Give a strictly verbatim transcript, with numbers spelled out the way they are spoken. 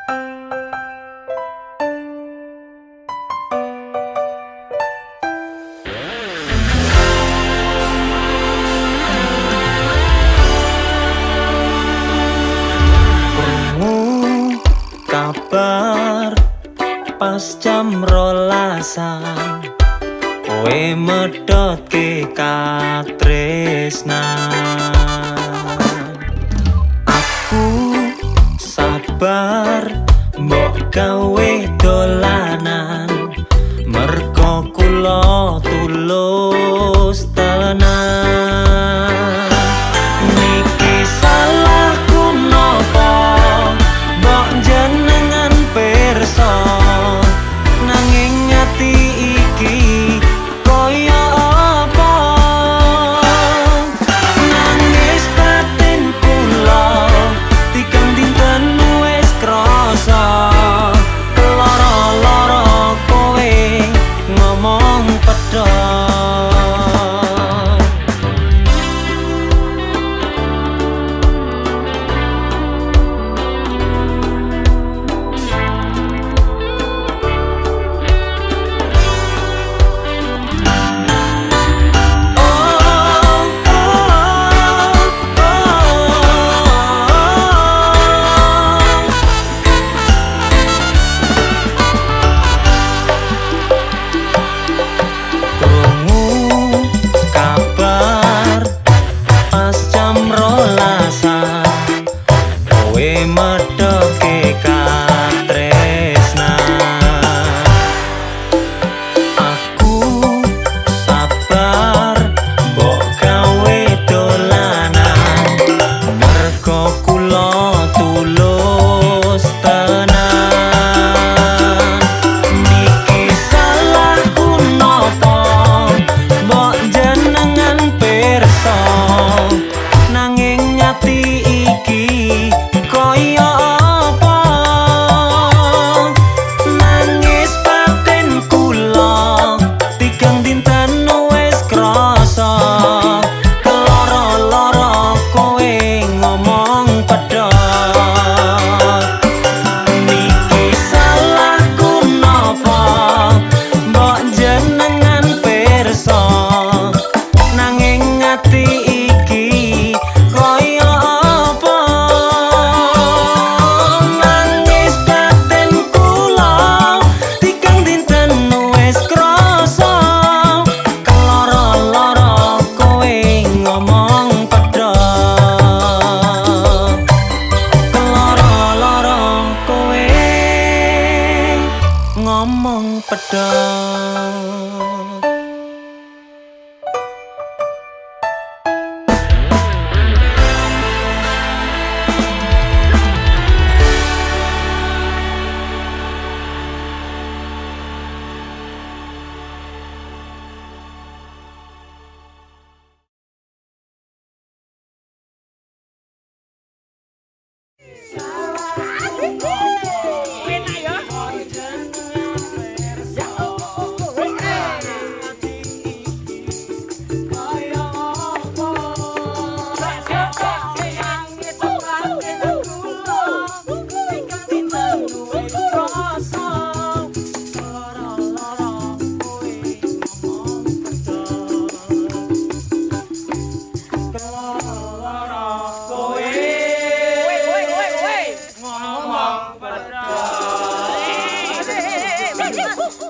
Kabar pas jam rolasan kowe medhotke katresnan. Aku sabar mbok gawe dolanan mergo kula tulus tenan. Niki salahku nopo mbok jenengan pirsa nanging ati iki koyo apa nangis batin kula tikang dinten wis krasa lara-lara kowe ngomong pedhot. Medhotke katresnan. Aku sabar mbok gawe dolanan mergo kula tulus tenan. Niki salahku nopo mbok jenengan pirsa nanging ati iki koyo apa nangis batin kula tigang dinten wis krasa lara-lara kowe ngomong pedhot. Niki salahku napa mbok jenengan pirsa nanging ati iki koyo apa nangis batin kula tikang dinten wis krasa lara-lara kowe ngomong pedhot. Lara-lara kowe ngomong pedhot. Ngomong pedhot.